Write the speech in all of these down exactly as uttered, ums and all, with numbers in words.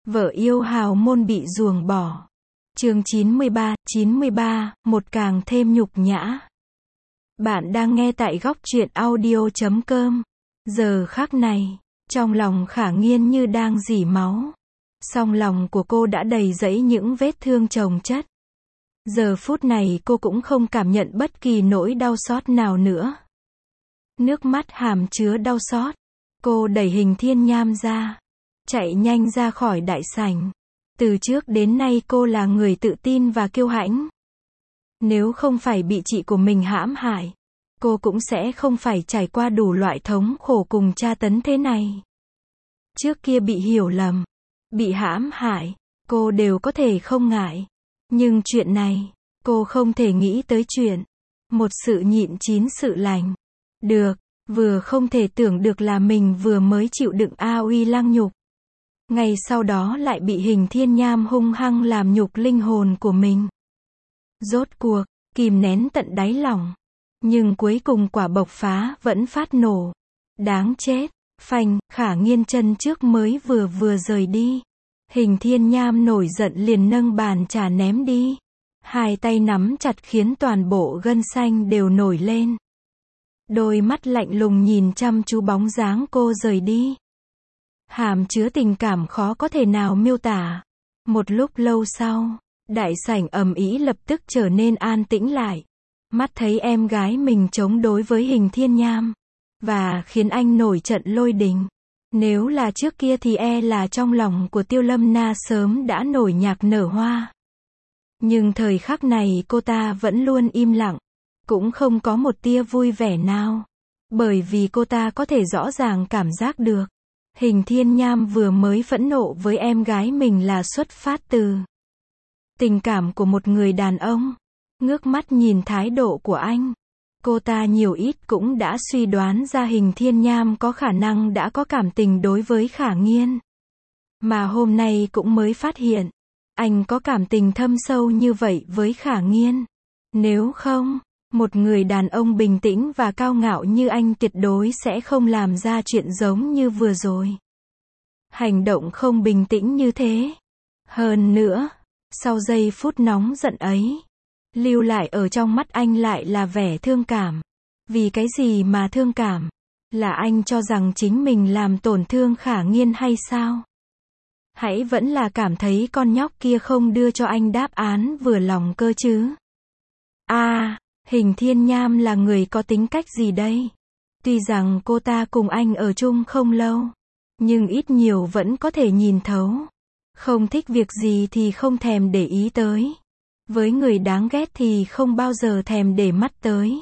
Vợ yêu hào môn bị ruồng bỏ. Chương chín mươi ba, chín mươi ba, một càng thêm nhục nhã. Bạn đang nghe tại góc truyện audio chấm com. Giờ khắc này, trong lòng Khả Nghiên như đang rỉ máu. Song lòng của cô đã đầy rẫy những vết thương chồng chất. Giờ phút này cô cũng không cảm nhận bất kỳ nỗi đau xót nào nữa. Nước mắt hàm chứa đau xót. Cô đẩy Hình Thiên Nham ra, chạy nhanh ra khỏi đại sảnh. Từ trước đến nay cô là người tự tin và kiêu hãnh. Nếu không phải bị chị của mình hãm hại, cô cũng sẽ không phải trải qua đủ loại thống khổ cùng tra tấn thế này. Trước kia bị hiểu lầm, bị hãm hại, cô đều có thể không ngại. Nhưng chuyện này, cô không thể nghĩ tới chuyện một sự nhịn chín sự lành. Được, vừa không thể tưởng được là mình vừa mới chịu đựng A Uy lăng nhục. Ngày sau đó lại bị Hình Thiên Nham hung hăng làm nhục linh hồn của mình. Rốt cuộc, kìm nén tận đáy lòng. Nhưng cuối cùng quả bộc phá vẫn phát nổ. Đáng chết, phanh, Khả Nghiên chân trước mới vừa vừa rời đi. Hình Thiên Nham nổi giận liền nâng bàn trà ném đi. Hai tay nắm chặt khiến toàn bộ gân xanh đều nổi lên. Đôi mắt lạnh lùng nhìn chăm chú bóng dáng cô rời đi. Hàm chứa tình cảm khó có thể nào miêu tả. Một lúc lâu sau, đại sảnh ầm ĩ lập tức trở nên an tĩnh lại. Mắt thấy em gái mình chống đối với Hình Thiên Nham, và khiến anh nổi trận lôi đình. Nếu là trước kia thì e là trong lòng của Tiêu Lâm Na sớm đã nổi nhạc nở hoa. Nhưng thời khắc này cô ta vẫn luôn im lặng, cũng không có một tia vui vẻ nào. Bởi vì cô ta có thể rõ ràng cảm giác được. Hình Thiên Nham vừa mới phẫn nộ với em gái mình là xuất phát từ tình cảm của một người đàn ông. Ngước mắt nhìn thái độ của anh, cô ta nhiều ít cũng đã suy đoán ra Hình Thiên Nham có khả năng đã có cảm tình đối với Khả Nghiên. Mà hôm nay cũng mới phát hiện, anh có cảm tình thâm sâu như vậy với Khả Nghiên. Nếu không, một người đàn ông bình tĩnh và cao ngạo như anh tuyệt đối sẽ không làm ra chuyện giống như vừa rồi. Hành động không bình tĩnh như thế. Hơn nữa, sau giây phút nóng giận ấy, lưu lại ở trong mắt anh lại là vẻ thương cảm. Vì cái gì mà thương cảm? Là anh cho rằng chính mình làm tổn thương Khả Nghiên hay sao? Hãy vẫn là cảm thấy con nhóc kia không đưa cho anh đáp án vừa lòng cơ chứ? À, Hình Thiên Nham là người có tính cách gì đây? Tuy rằng cô ta cùng anh ở chung không lâu, nhưng ít nhiều vẫn có thể nhìn thấu. Không thích việc gì thì không thèm để ý tới. Với người đáng ghét thì không bao giờ thèm để mắt tới.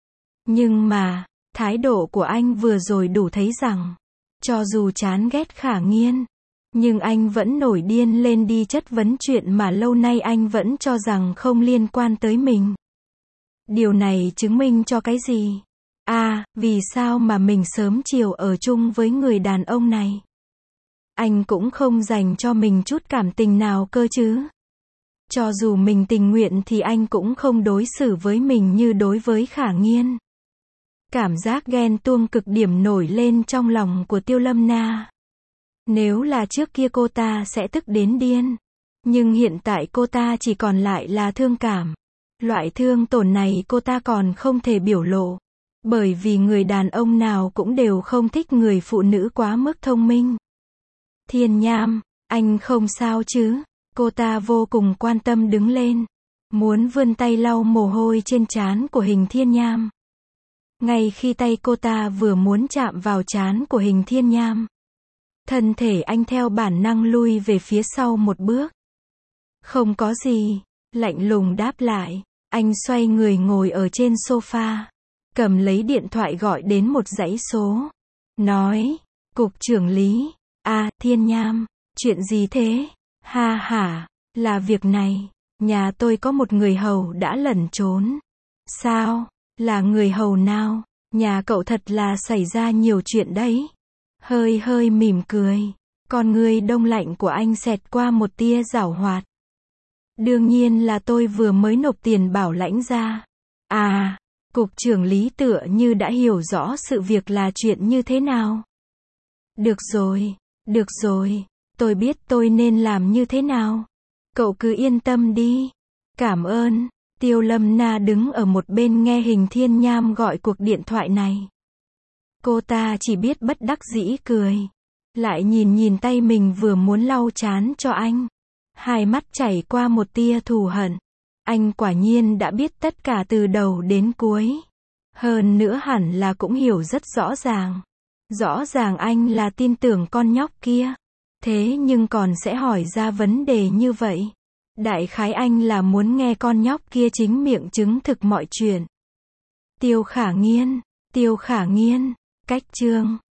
Nhưng mà, thái độ của anh vừa rồi đủ thấy rằng, cho dù chán ghét Khả Nghiên, nhưng anh vẫn nổi điên lên đi chất vấn chuyện mà lâu nay anh vẫn cho rằng không liên quan tới mình. Điều này chứng minh cho cái gì? À, vì sao mà mình sớm chiều ở chung với người đàn ông này? Anh cũng không dành cho mình chút cảm tình nào cơ chứ? Cho dù mình tình nguyện thì anh cũng không đối xử với mình như đối với Khả Nghiên. Cảm giác ghen tuông cực điểm nổi lên trong lòng của Tiêu Lâm Na. Nếu là trước kia cô ta sẽ tức đến điên. Nhưng hiện tại cô ta chỉ còn lại là thương cảm. Loại thương tổn này cô ta còn không thể biểu lộ. Bởi vì người đàn ông nào cũng đều không thích người phụ nữ quá mức thông minh. Thiên Nham, anh không sao chứ? Cô ta vô cùng quan tâm đứng lên, muốn vươn tay lau mồ hôi trên trán của Hình Thiên Nham. Ngay khi tay cô ta vừa muốn chạm vào trán của Hình Thiên Nham, thân thể anh theo bản năng lui về phía sau một bước. Không có gì, lạnh lùng đáp lại. Anh xoay người ngồi ở trên sofa, cầm lấy điện thoại gọi đến một dãy số. Nói, Cục trưởng Lý, à, Thiên Nham, chuyện gì thế? Ha ha, là việc này, nhà tôi có một người hầu đã lẩn trốn. Sao? Là người hầu nào? Nhà cậu thật là xảy ra nhiều chuyện đấy. Hơi hơi mỉm cười, con người đông lạnh của anh xẹt qua một tia giảo hoạt. Đương nhiên là tôi vừa mới nộp tiền bảo lãnh ra. À, Cục trưởng Lý tựa như đã hiểu rõ sự việc là chuyện như thế nào. Được rồi, được rồi. Tôi biết tôi nên làm như thế nào. Cậu cứ yên tâm đi. Cảm ơn. Tiêu Lâm Na đứng ở một bên nghe Hình Thiên Nham gọi cuộc điện thoại này. Cô ta chỉ biết bất đắc dĩ cười. Lại nhìn nhìn tay mình vừa muốn lau chán cho anh. Hai mắt chảy qua một tia thù hận. Anh quả nhiên đã biết tất cả từ đầu đến cuối. Hơn nữa hẳn là cũng hiểu rất rõ ràng. Rõ ràng anh là tin tưởng con nhóc kia. Thế nhưng còn sẽ hỏi ra vấn đề như vậy. Đại khái anh là muốn nghe con nhóc kia chính miệng chứng thực mọi chuyện. Tiêu Khả Nghiên, Tiêu Khả Nghiên, cách chương